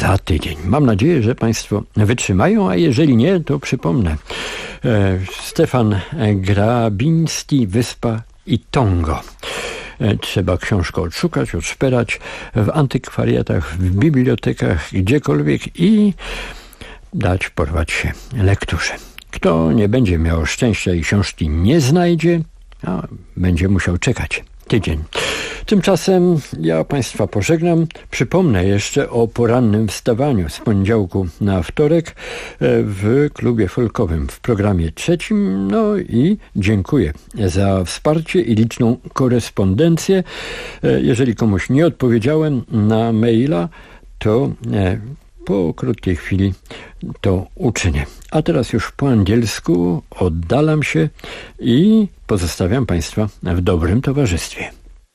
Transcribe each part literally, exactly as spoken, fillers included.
za tydzień. Mam nadzieję, że Państwo wytrzymają, a jeżeli nie, to przypomnę. E, Stefan Grabiński, Wyspa i Tongo. E, trzeba książkę odszukać, odszperać w antykwariatach, w bibliotekach, gdziekolwiek i dać porwać się lekturze. Kto nie będzie miał szczęścia i książki nie znajdzie, a będzie musiał czekać tydzień. Tymczasem ja Państwa pożegnam. Przypomnę jeszcze o porannym wstawaniu z poniedziałku na wtorek w klubie folkowym w programie trzecim. No i dziękuję za wsparcie i liczną korespondencję. Jeżeli komuś nie odpowiedziałem na maila, to po krótkiej chwili to uczynię. A teraz już po angielsku oddalam się i pozostawiam Państwa w dobrym towarzystwie.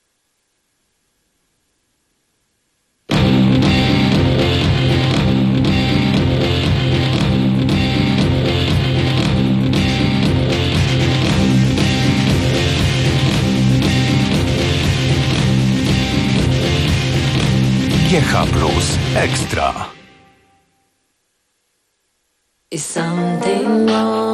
G H plus Ekstra. Is something wrong?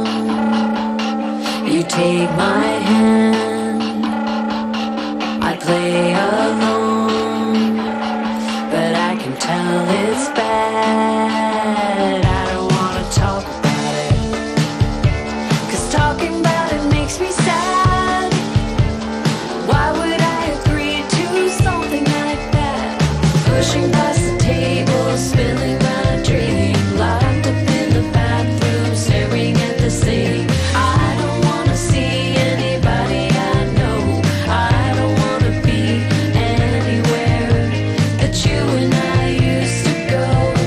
You take my hand, I play alone, but I can tell it's bad. I don't wanna talk about it, 'cause talking about it makes me sad. Why would I agree to something like that? Pushing past the table, spilling my dream, locked up in the bathroom, staring at the ceiling. I don't wanna see anybody I know. I don't wanna be anywhere that you and I used to go.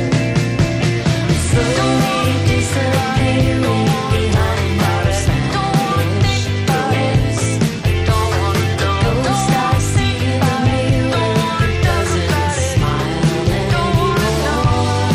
Slowly disappearing behind bars. Don't wanna think about this. Don't wanna go. Ghost I see in the mirror doesn't smile anymore.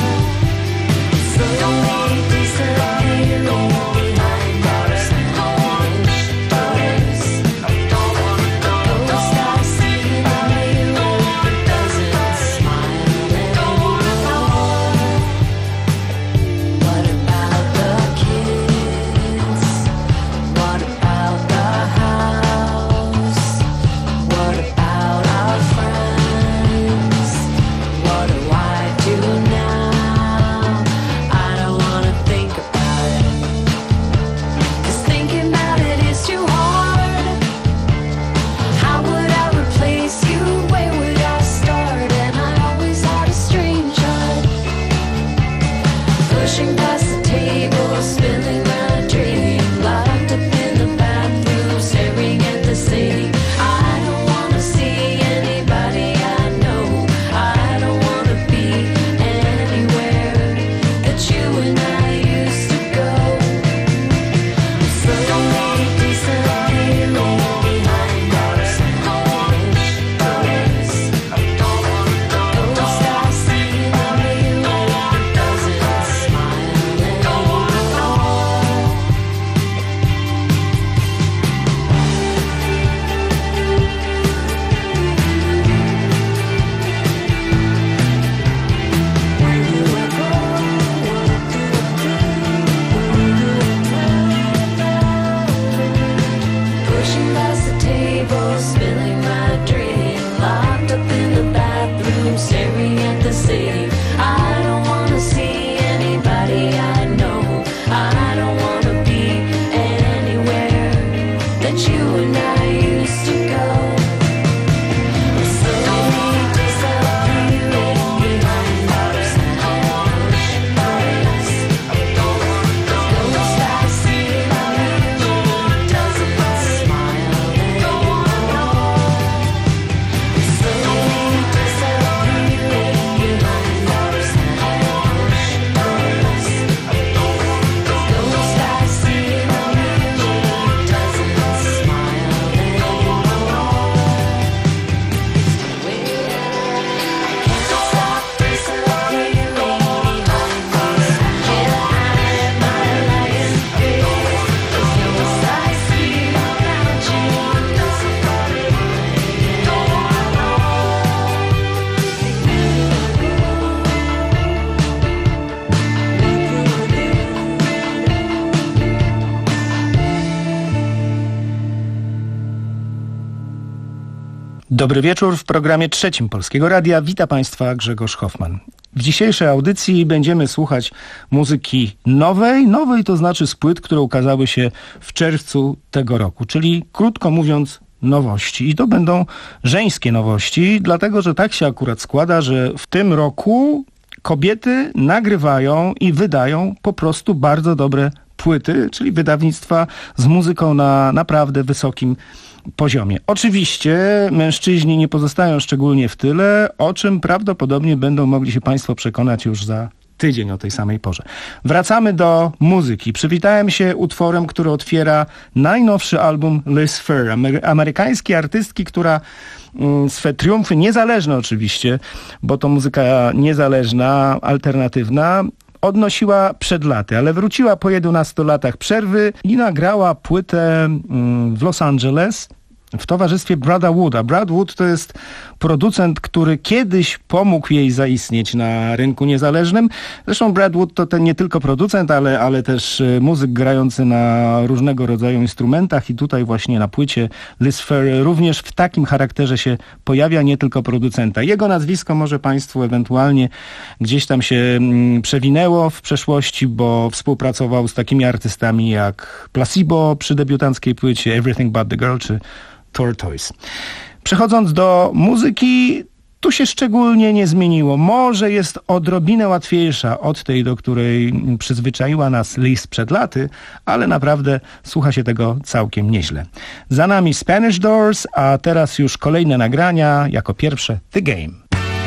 Dobry wieczór w programie trzecim Polskiego Radia. Wita Państwa Grzegorz Hoffman. W dzisiejszej audycji będziemy słuchać muzyki nowej, nowej to znaczy z płyt, które ukazały się w czerwcu tego roku, czyli krótko mówiąc nowości. I to będą żeńskie nowości, dlatego że tak się akurat składa, że w tym roku kobiety nagrywają i wydają po prostu bardzo dobre płyty, czyli wydawnictwa z muzyką na naprawdę wysokim poziomie. Oczywiście mężczyźni nie pozostają szczególnie w tyle, o czym prawdopodobnie będą mogli się Państwo przekonać już za tydzień o tej samej porze. Wracamy do muzyki. Przywitałem się utworem, który otwiera najnowszy album Liz Phair, amerykańskiej artystki, która mm, swe triumfy, niezależne oczywiście, bo to muzyka niezależna, alternatywna, odnosiła przed laty, ale wróciła po jedenastu latach przerwy i nagrała płytę w Los Angeles w towarzystwie Brada Wooda. Brad Wood to jest producent, który kiedyś pomógł jej zaistnieć na rynku niezależnym. Zresztą Brad Wood to ten nie tylko producent, ale, ale też muzyk grający na różnego rodzaju instrumentach i tutaj właśnie na płycie Liz Phair również w takim charakterze się pojawia, nie tylko producenta. Jego nazwisko może Państwu ewentualnie gdzieś tam się mm, przewinęło w przeszłości, bo współpracował z takimi artystami jak Placebo przy debiutanckiej płycie Everything But The Girl czy Tortoise. Przechodząc do muzyki, tu się szczególnie nie zmieniło. Może jest odrobinę łatwiejsza od tej, do której przyzwyczaiła nas Liz przed laty, ale naprawdę słucha się tego całkiem nieźle. Za nami Spanish Doors, a teraz już kolejne nagrania, jako pierwsze The Game.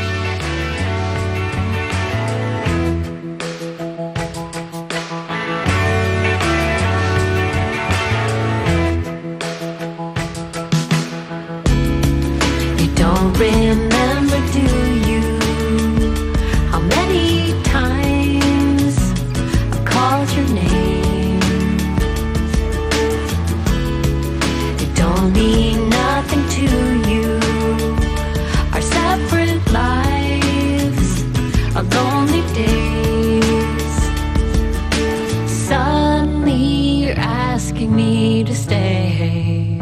Remember, do you, how many times I've called your name? It don't mean nothing to you. Our separate lives, our lonely days. Suddenly you're asking me to stay.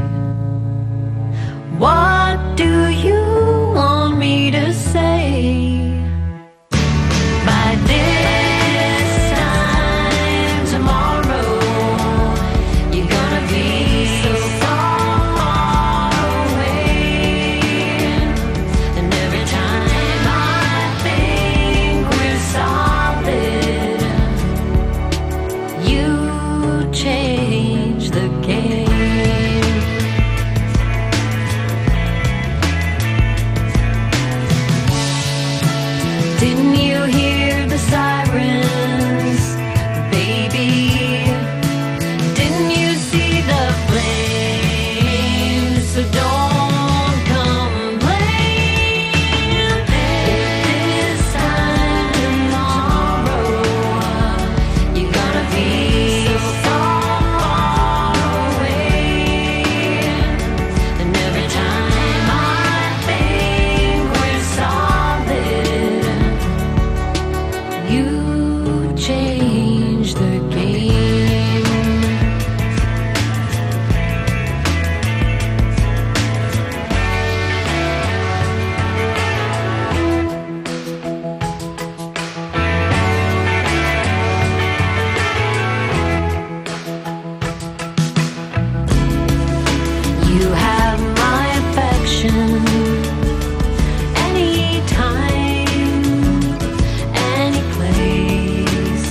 What do you want me to say? By this time tomorrow, you're gonna be so far away. And every time I think we're solid, you change the game. Didn't you hear the sirens, baby? Didn't you see the flames? So don't complain. If this time tomorrow, you're gonna be so far away. And every time I think we're solid, you change the game. You have my affection anytime, any place.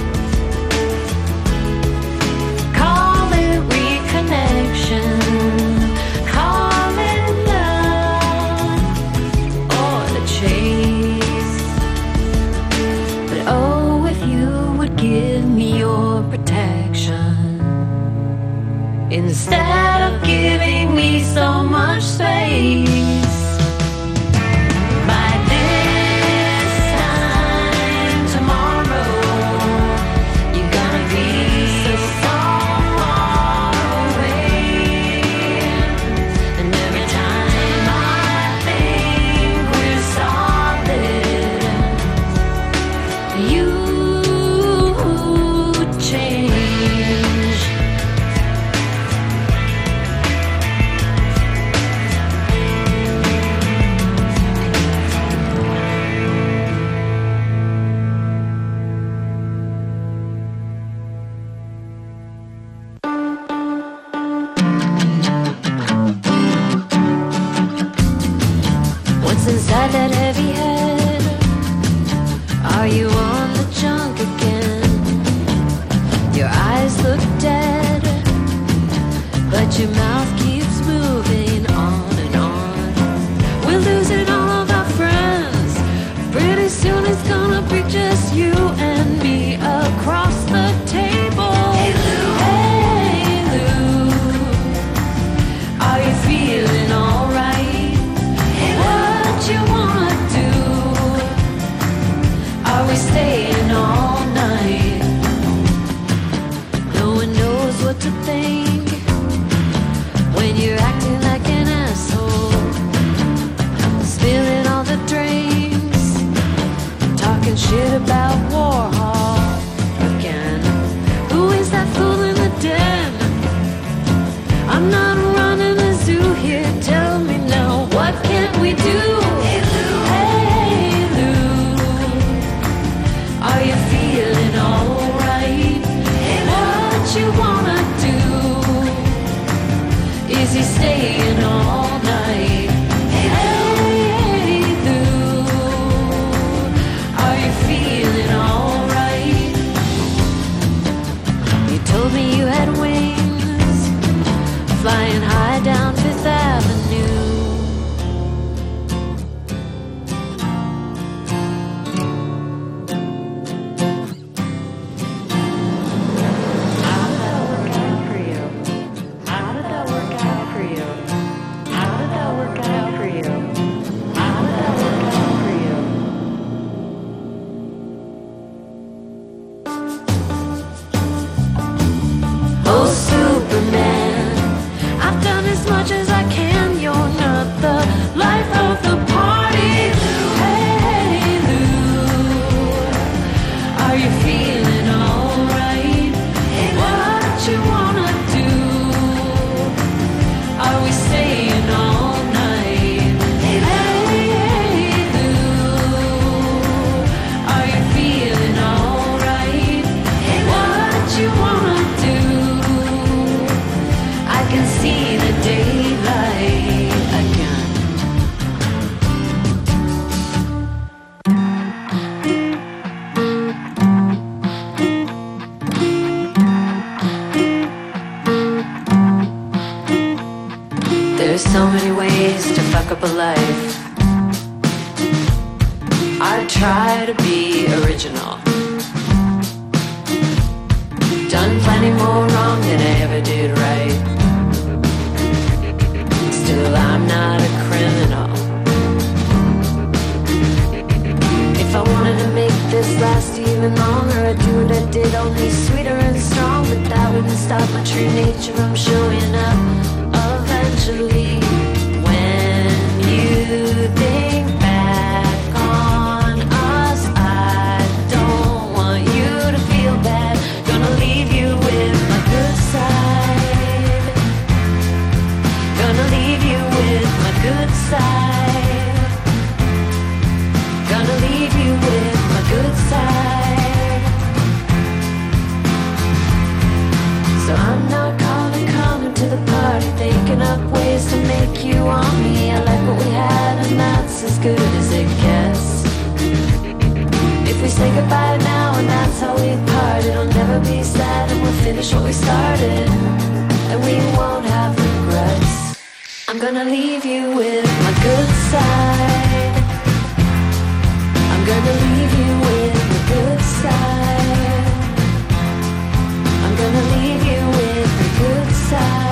Call it reconnection, call it love or the chase. But oh, if you would give me your protection instead of giving me so much space. By this time tomorrow, you're gonna be so far away. And every time I think we're solid, you change. it's gonna be just you and me across the table. Hey Lou, hey Lou, are you feeling alright? Hey Lou, what you wanna do? Are we staying all night? No one knows what to think when you're acting like an asshole, spilling all the drinks, talking shit about Warhol again. Who is that fool in the den? I'm not running a zoo here. Tell me now, what can we do? Hey Lou, hey Lou, are you feeling alright? Hey Lou, what you wanna do? Is he staying all night? Hey Lou, are you feeling alright? You told me you had wings, flying high down Fifth Avenue. How did that work out for you? How did that work out for you? How did that work out for you? How did that work out for you? Oh, Superman, I've done as much as I can. You're not the life of the party. Hey, Lou, are you feeling alright? What you wanna do? Are we staying all night? Hey, Lou, are you feeling alright? What you wanna do? I can see the daylight again. There's so many ways to fuck up a life. I try to be original. Done plenty more wrong than I ever did right. Still, I'm not a criminal. If I wanted to make this last even longer, I'd do what I did, only sweeter and strong. But that wouldn't stop my true nature from showing up eventually. When you think back on us, I don't want you to feel bad. Gonna leave you with my good side. Gonna leave you with my good side. Gonna leave you with my good side. So I'm not calling, coming to the party, thinking up ways to make you on me. I like what we had, and that's as good as it gets. If we say goodbye now and that's how we part, it'll never be sad, and we'll finish what we started, and we won't have regrets. I'm gonna leave you with my good side. I'm gonna leave you with my good side. I'm gonna leave you with the good side.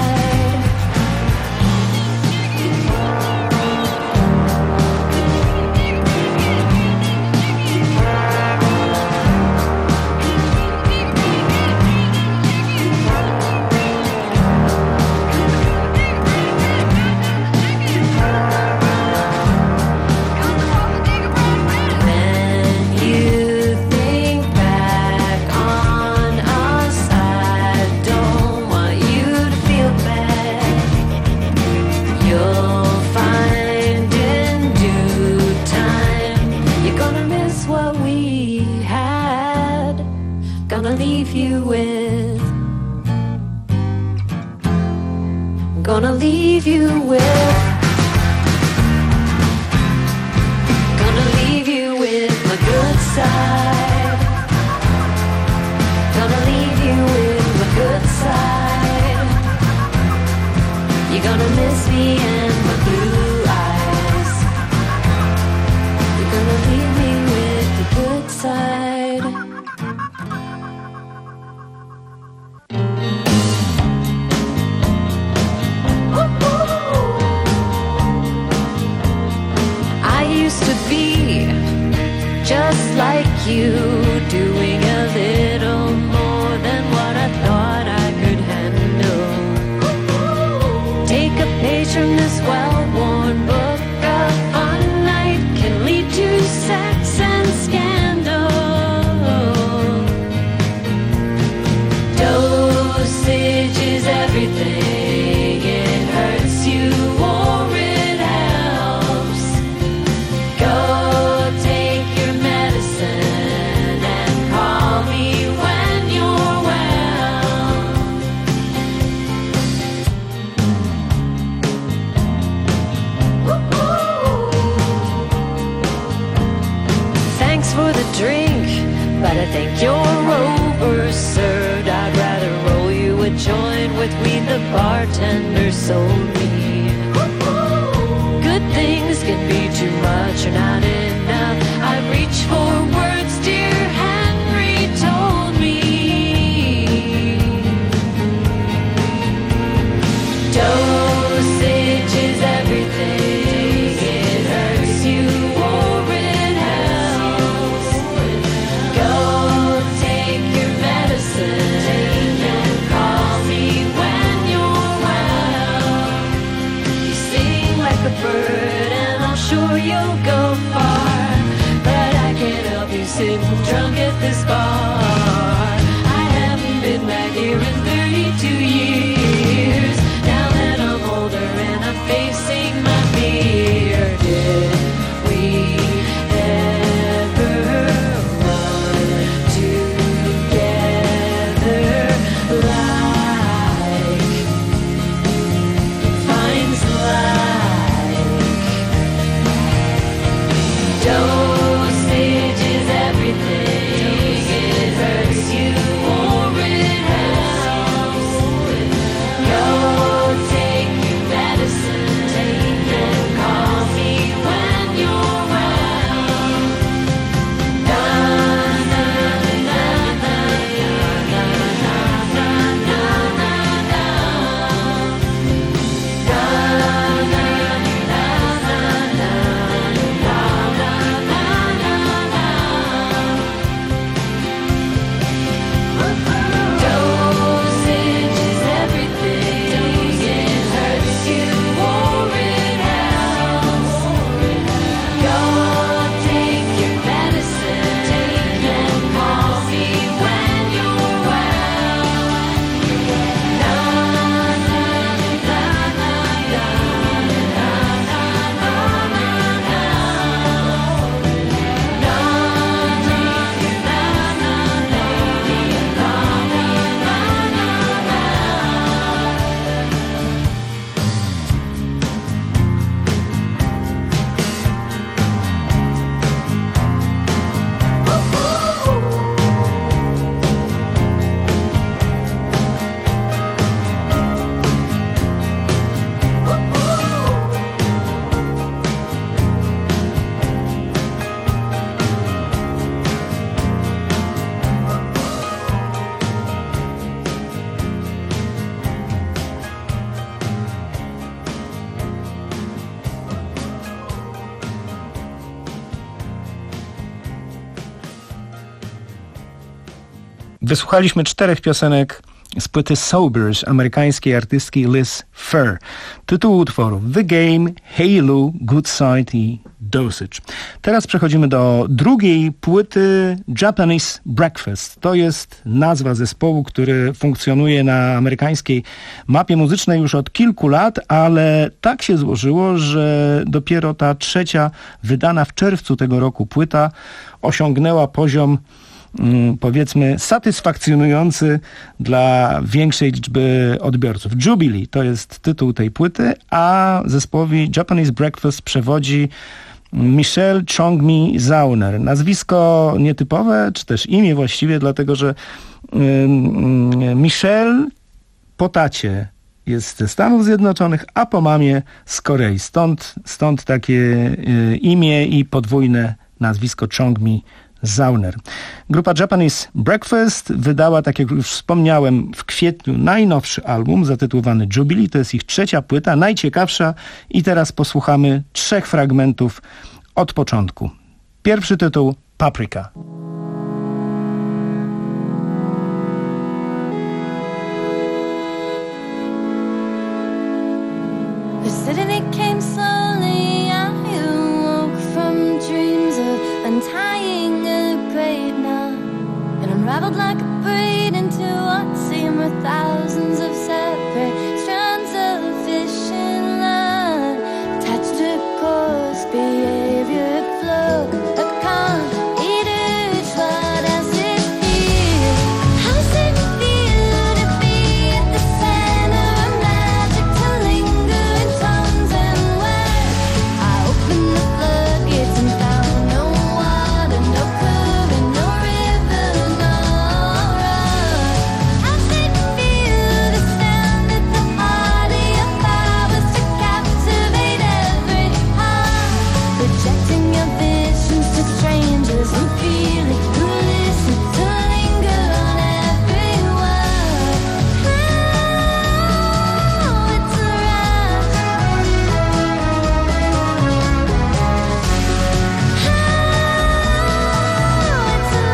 When you think back on us, I don't want you to feel bad. You'll find in due time you're gonna miss what we had. Gonna leave you with, gonna leave you with, gonna leave you with my good side. Gonna leave you with my good side. You're gonna miss me and my blue eyes. You're gonna leave me with the good like you, doing a little more than what I thought I could handle. Take a page from this well-worn book. A fun night can lead to sex and scandal. Dosage is everything. It hurts you or it helps. Go take your medicine and call me when you're well. Thanks for the drink, but I think you're overserved. I'd rather roll you a joint with weed the bartender sold me. Good things can be too much or not enough. I reach for words dear Henry told me. Dosage is everything. It hurts you or it helps. Go take your medicine and call me when you're well. You sing like a bird and I'm sure you'll go far, but I can't help you sitting drunk at this bar. I haven't been back here in thirty-two years. Now that I'm older and I'm facing my fear, did we ever run together like finds like? Dosage is everything. It hurts you or it helps. Go take your medicine and call me when you're well. Na na na na na na na na na na. Dosage is everything. It hurts you or it helps. Go take your medicine and call me when you're well. Na na na na Wysłuchaliśmy czterech piosenek z płyty Sobers amerykańskiej artystki Liz Phair. Tytuł utworów The Game, Hey Lou, Good Side i Dosage. Teraz przechodzimy do drugiej płyty Japanese Breakfast. To jest nazwa zespołu, który funkcjonuje na amerykańskiej mapie muzycznej już od kilku lat, ale tak się złożyło, że dopiero ta trzecia, wydana w czerwcu tego roku płyta osiągnęła poziom powiedzmy satysfakcjonujący dla większej liczby odbiorców. Jubilee to jest tytuł tej płyty, a zespołowi Japanese Breakfast przewodzi Michelle Chong-mi Zauner. Nazwisko nietypowe, czy też imię właściwie, dlatego że Michelle po tacie jest ze Stanów Zjednoczonych, a po mamie z Korei. Stąd, stąd takie imię i podwójne nazwisko Chong-mi Zauner. Grupa Japanese Breakfast wydała, tak jak już wspomniałem, w kwietniu najnowszy album zatytułowany Jubilee. To jest ich trzecia płyta, najciekawsza i teraz posłuchamy trzech fragmentów od początku. Pierwszy tytuł Paprika. The suddenly came slowly. I awoke from dreams of untying a great knot and unraveled like a braid into what seemed were thousands of separate strands of fishing line attached to course behavior flow. A calm, each what does it feel? How's it feel to be at the center of magic, to linger in tones and words? I opened the floodgates and found no water, no current, no river, no road. How's it feel to stand at the heart of your powers, to captivate every heart, projecting your visions to strangers who feel it, who listen, to linger on every word. Oh, it's a rush. Oh, it's a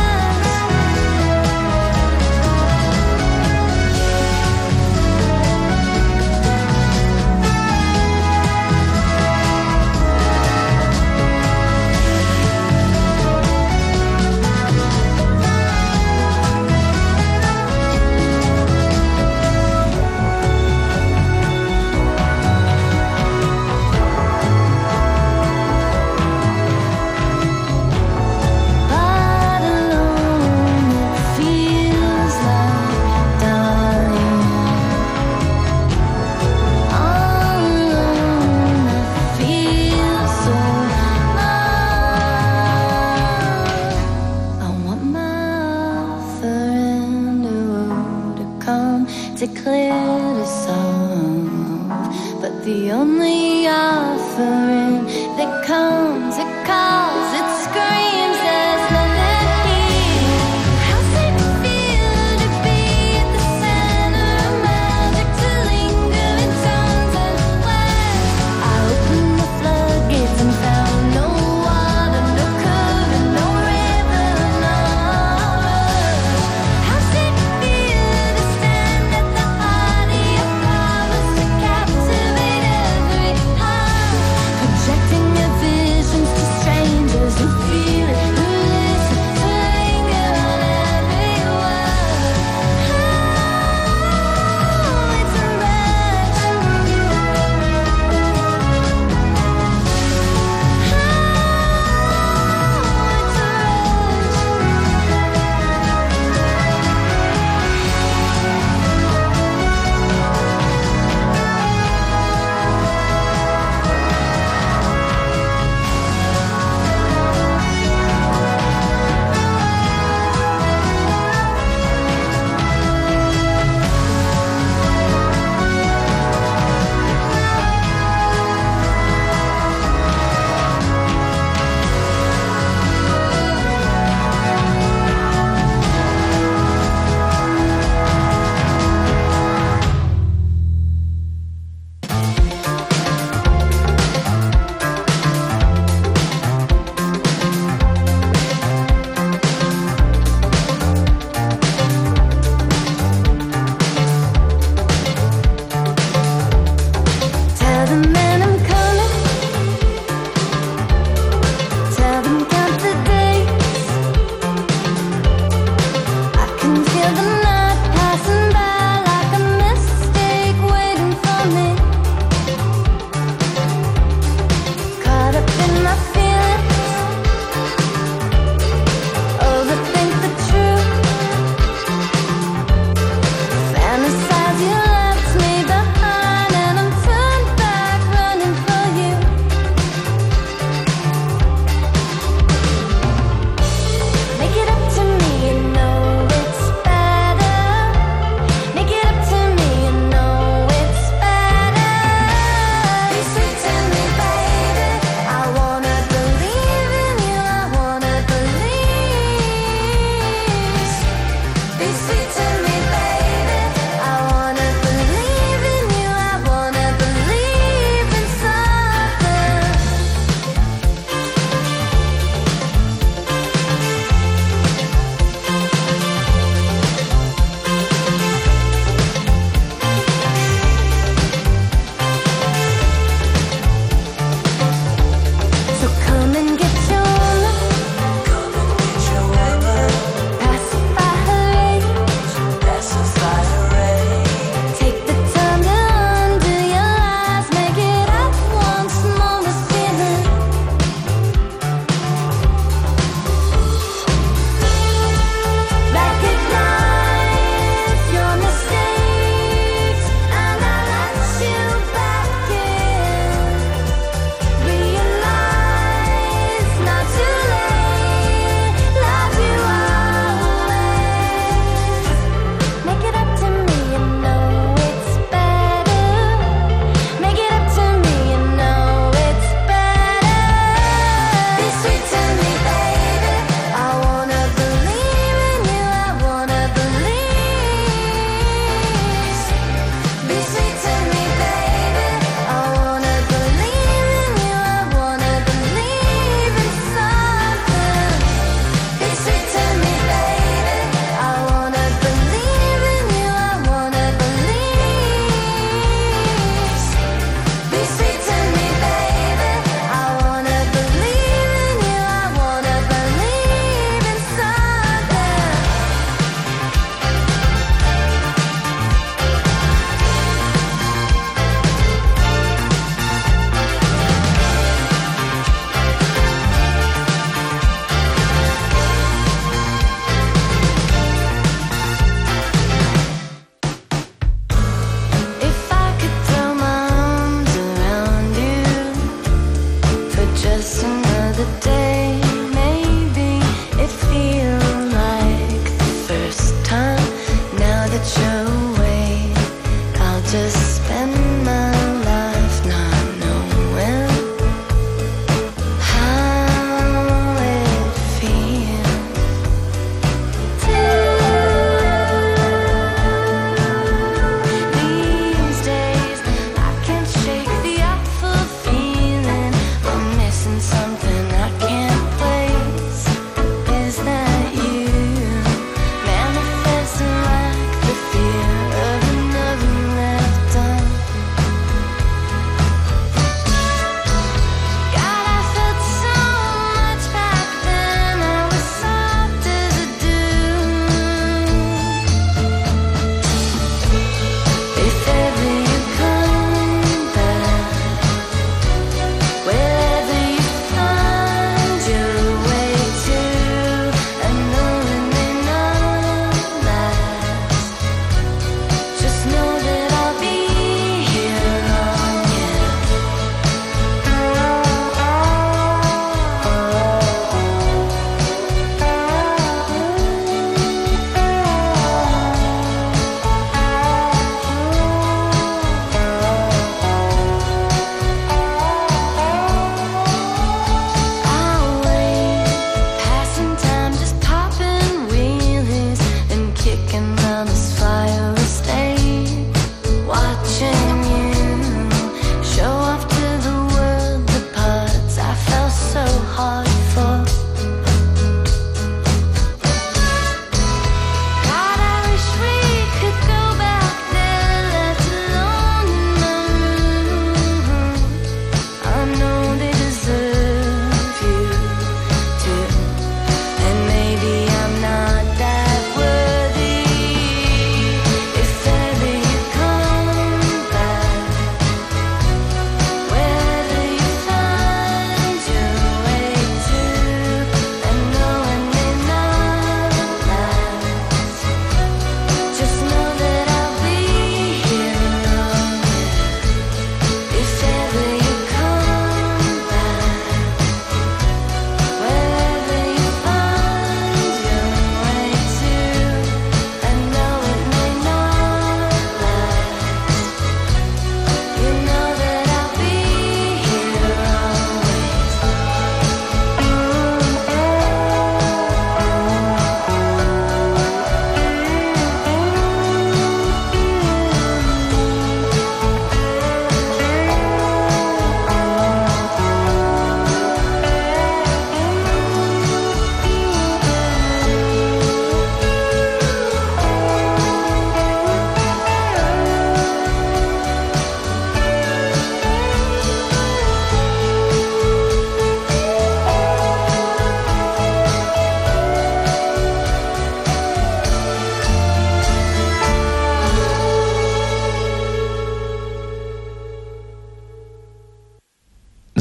But alone it feels like dying. All alone I feel so lost. I want my offering to come to clear the solve, but the only offering that comes, it calls, it screams, there's nothing here. How's it feel to be at the center of magic, to linger in tones and words? I opened the floodgates and found no water, no current, no river, no road. How's it feel to stand at the heart of your powers, to captivate every heart, projecting your visions to strangers who feel it,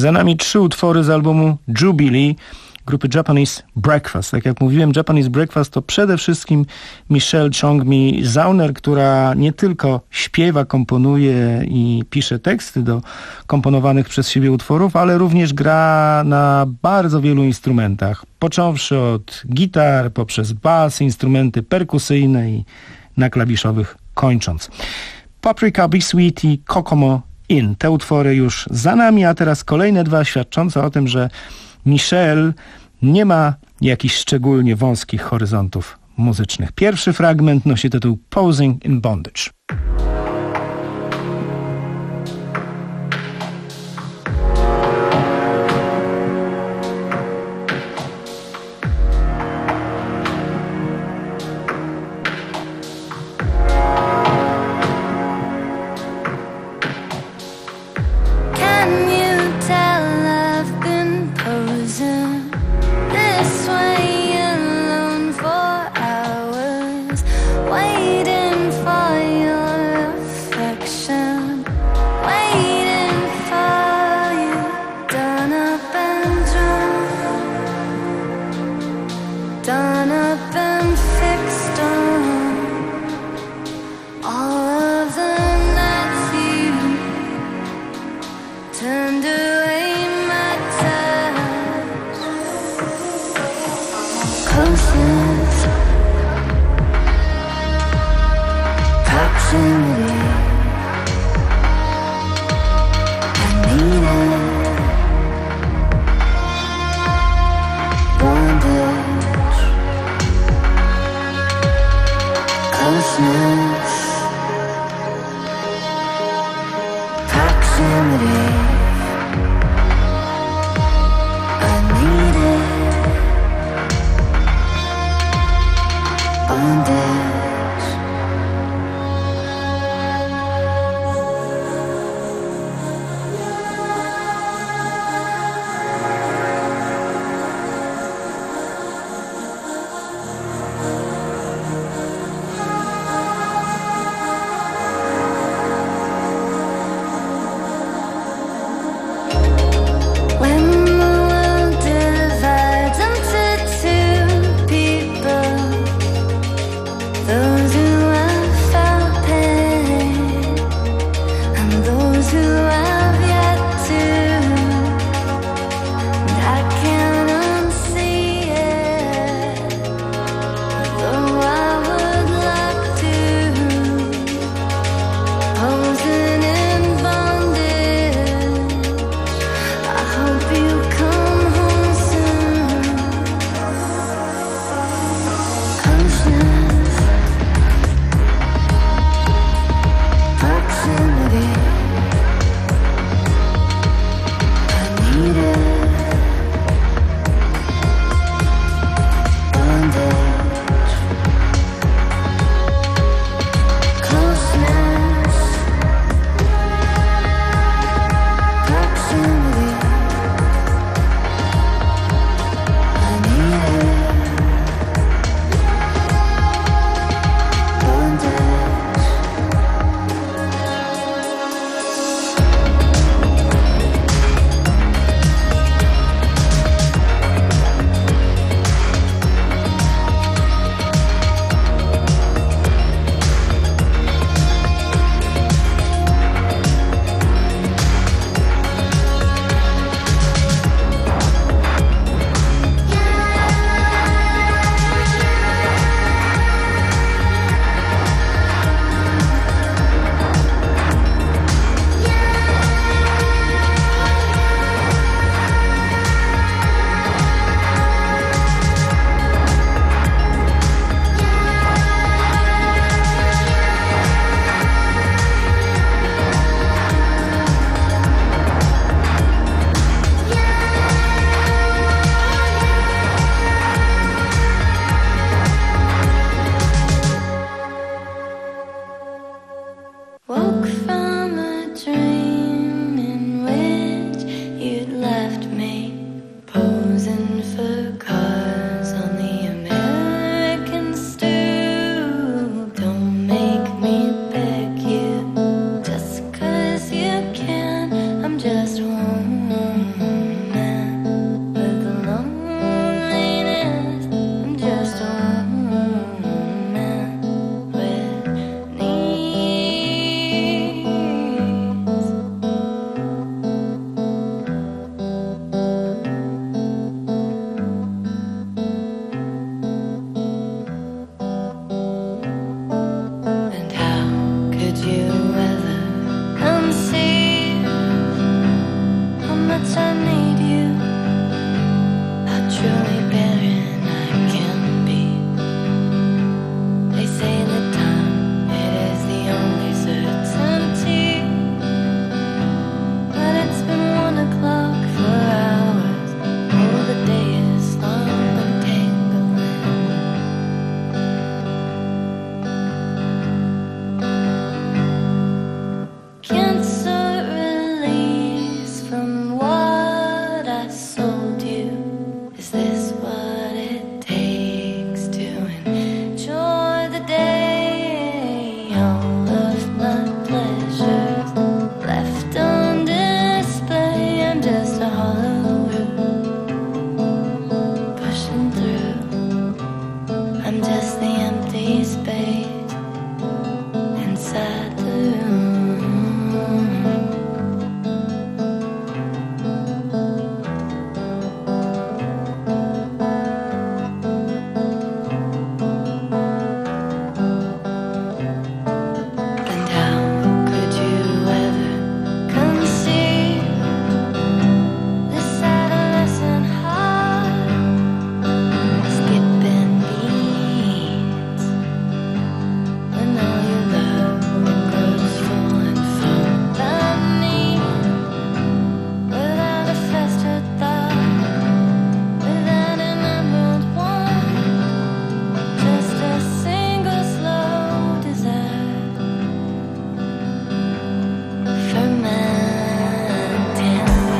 Za nami trzy utwory z albumu Jubilee grupy Japanese Breakfast. Tak jak mówiłem, Japanese Breakfast to przede wszystkim Michelle Chongmi-Zauner, która nie tylko śpiewa, komponuje i pisze teksty do komponowanych przez siebie utworów, ale również gra na bardzo wielu instrumentach, począwszy od gitar, poprzez bas, instrumenty perkusyjne i na klawiszowych kończąc. Paprika Be Sweet i Kokomo In. Te utwory już za nami, a teraz kolejne dwa świadczące o tym, że Michelle nie ma jakichś szczególnie wąskich horyzontów muzycznych. Pierwszy fragment nosi tytuł Posing in Bondage. I'm just the empty space inside the room. And how could you ever conceive this adolescent heart skipping beats when all your love grows full and beneath, without a festered thought, without an emerald one, just a single slow desire fermenting.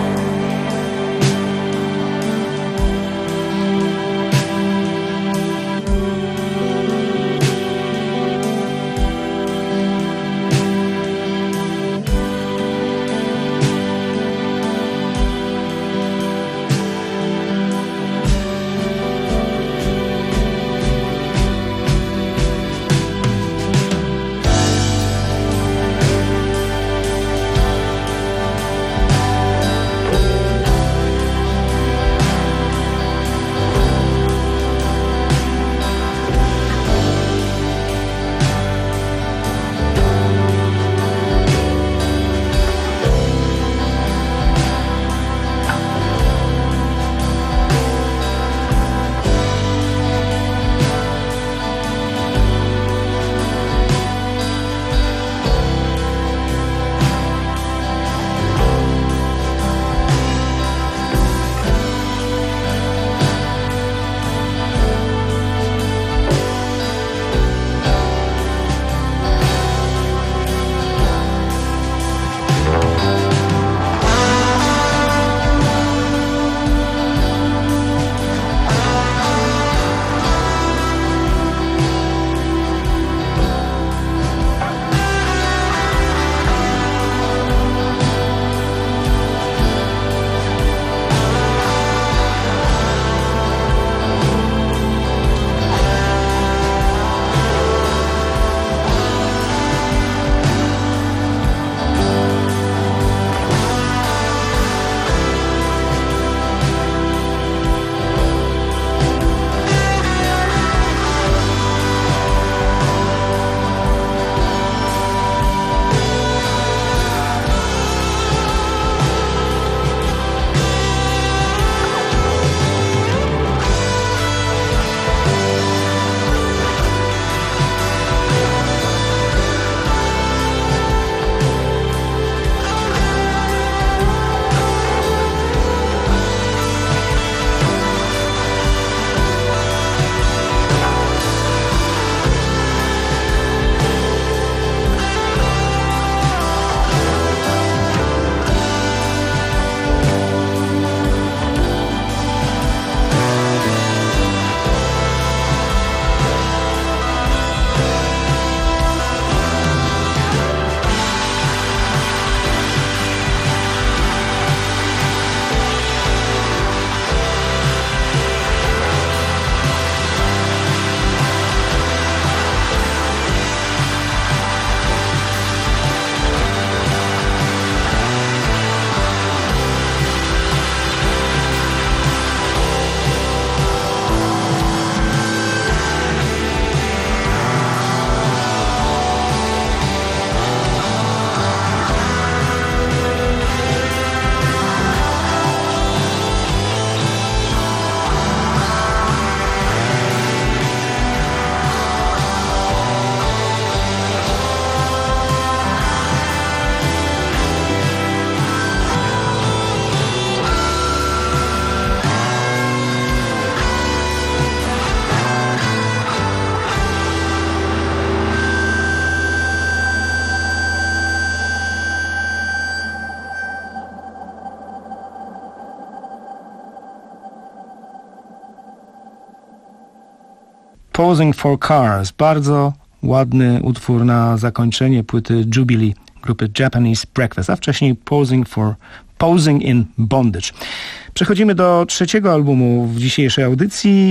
Posing for Cars. Bardzo ładny utwór na zakończenie płyty Jubilee grupy Japanese Breakfast, a wcześniej Posing for Posing in Bondage. Przechodzimy do trzeciego albumu w dzisiejszej audycji.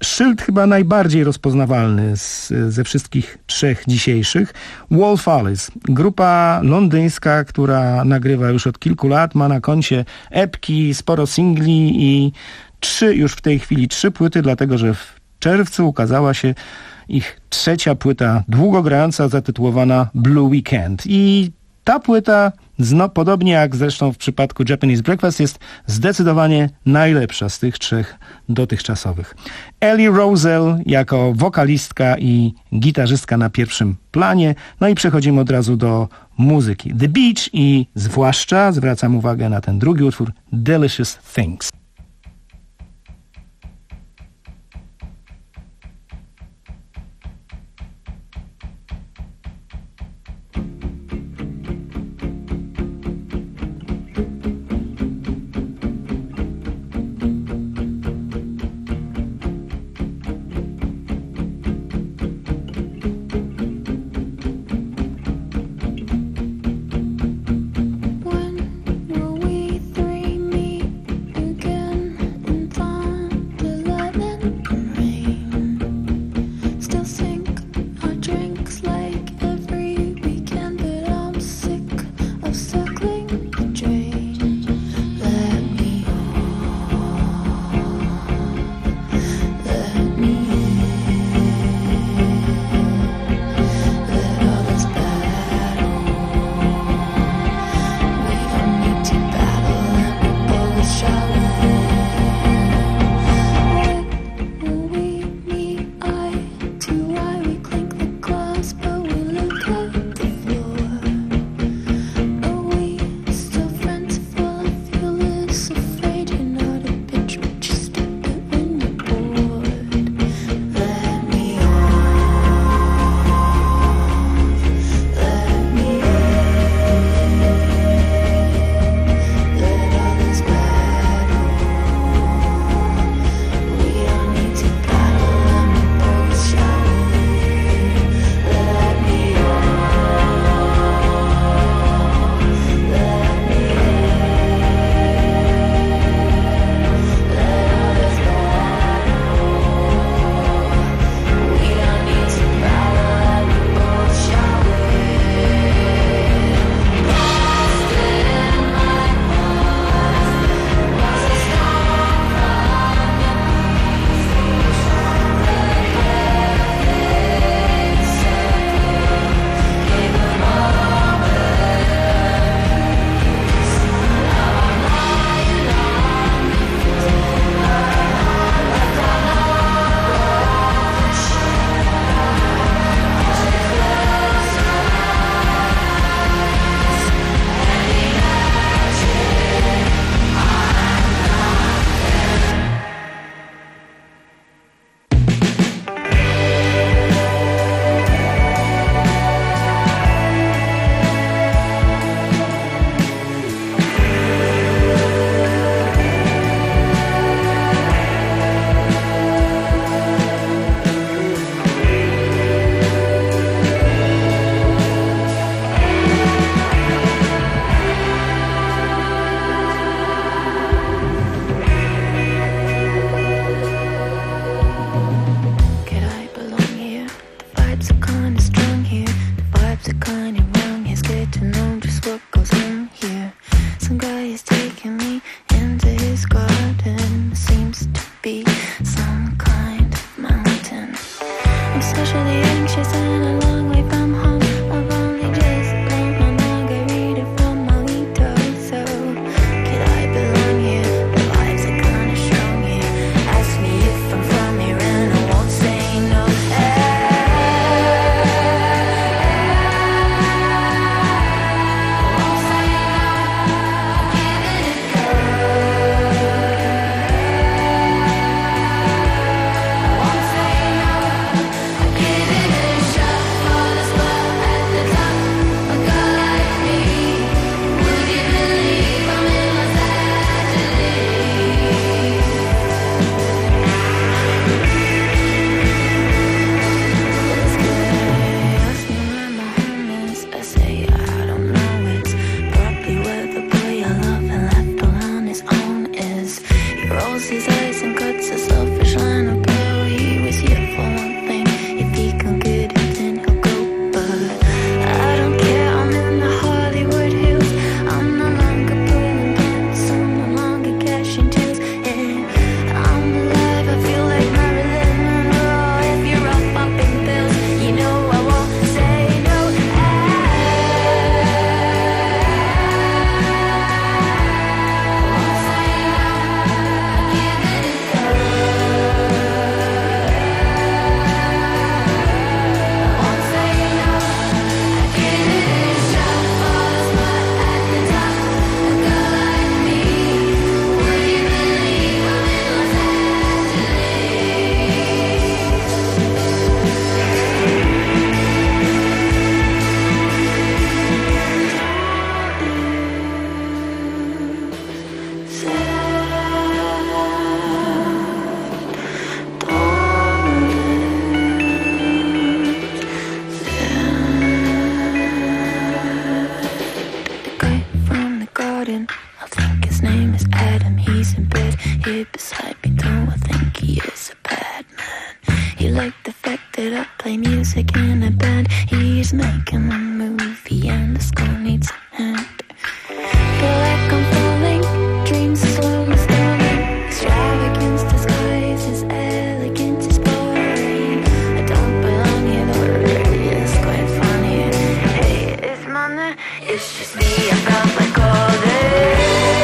szyld chyba najbardziej rozpoznawalny z, ze wszystkich trzech dzisiejszych. Wolf Alice, grupa londyńska, która nagrywa już od kilku lat, ma na koncie epki, sporo singli i trzy, już w tej chwili trzy płyty, dlatego że w czerwcu ukazała się ich trzecia płyta długogrająca zatytułowana Blue Weekend. I ta płyta, no, podobnie jak zresztą w przypadku Japanese Breakfast, jest zdecydowanie najlepsza z tych trzech dotychczasowych. Ellie Roselle jako wokalistka i gitarzystka na pierwszym planie. No i przechodzimy od razu do muzyki. The Beach i zwłaszcza, zwracam uwagę na ten drugi utwór, Delicious Things. Give it a shot for the spot. it up, play music in a band. He's making a movie and the score needs a hand. Feel like I'm falling, dreams slowly stalling. Extravagance disguises elegance is boring. I don't belong here, though it really is quite funny. Hey, it's Monday, it's just me, I felt like all day.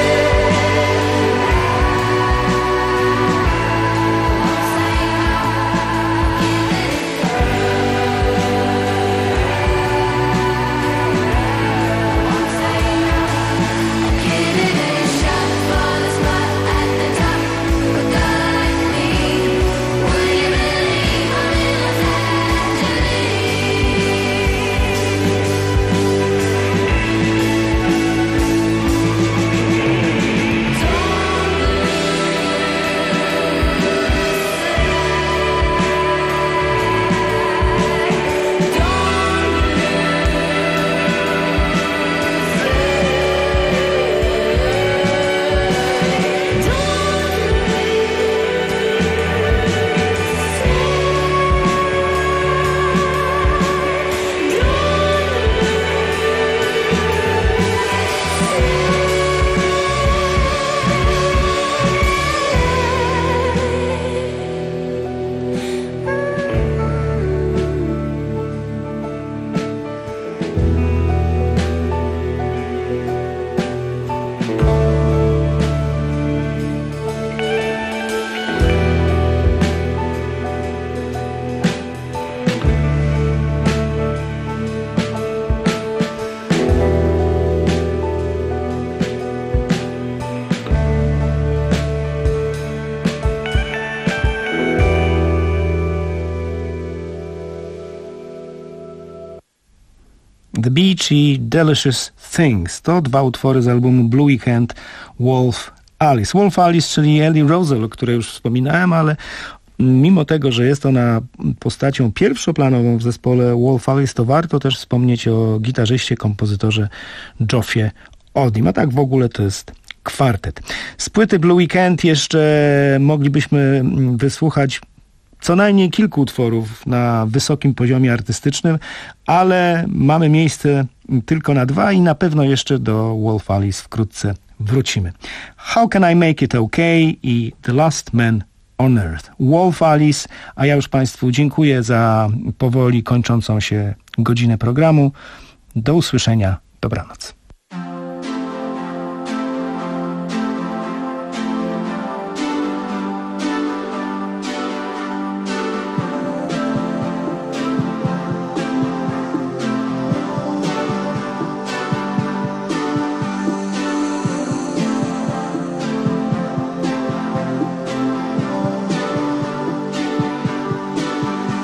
The Beach i Delicious Things to dwa utwory z albumu Blue Weekend Wolf Alice. Wolf Alice, czyli Ellie Rosel, o której już wspominałem, ale mimo tego, że jest ona postacią pierwszoplanową w zespole Wolf Alice, to warto też wspomnieć o gitarzyście, kompozytorze Geoffie Odim. A tak w ogóle to jest kwartet. Z płyty Blue Weekend jeszcze moglibyśmy wysłuchać co najmniej kilku utworów na wysokim poziomie artystycznym, ale mamy miejsce tylko na dwa i na pewno jeszcze do Wolf Alice wkrótce wrócimy. How Can I Make It Okay i The Last Man on Earth. Wolf Alice, a ja już Państwu dziękuję za powoli kończącą się godzinę programu. Do usłyszenia. Dobranoc.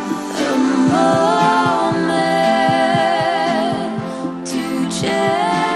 To change.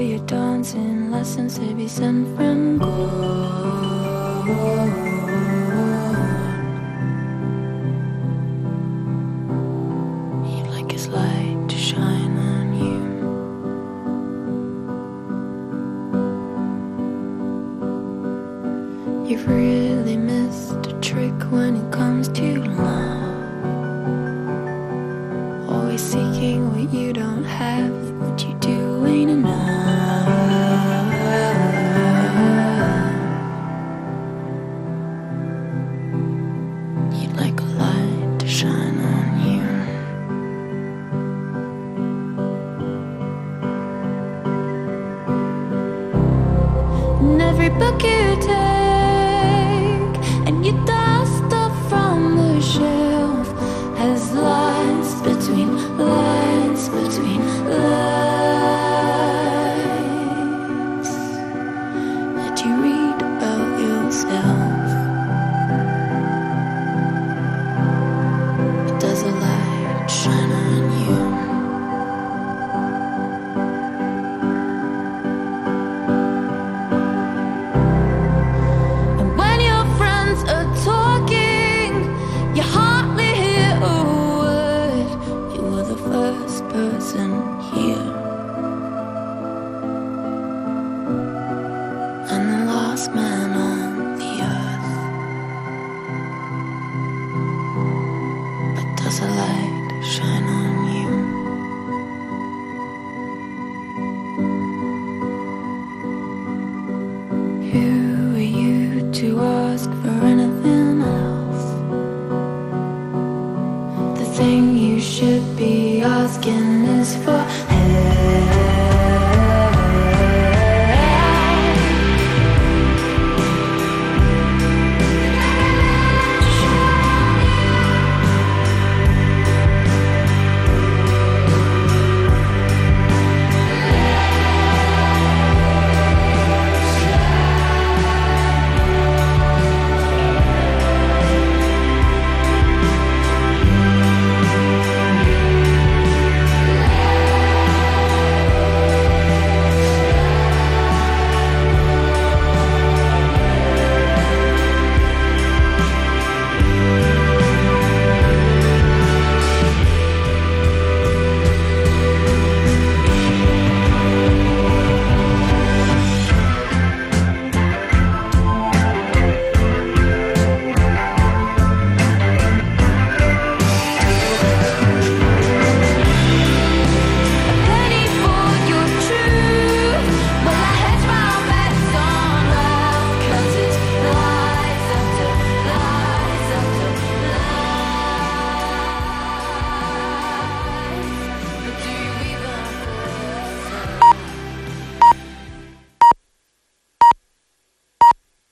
your dancing lessons to be sent from God. He'd like his light to shine on you. You've really missed a trick when it comes to love. Always seeking what you don't have, what you do ain't enough. You'd like a light to shine on you. And every book you take and you dust off from the shelf has lines between lines between lines that you read about yourself. Does a light shine on you? And when your friends are talking, you hardly hear a word. You were the first person here and the last man on the earth. But does a light shine on you? Who are you to ask for anything else? The thing you should be asking is for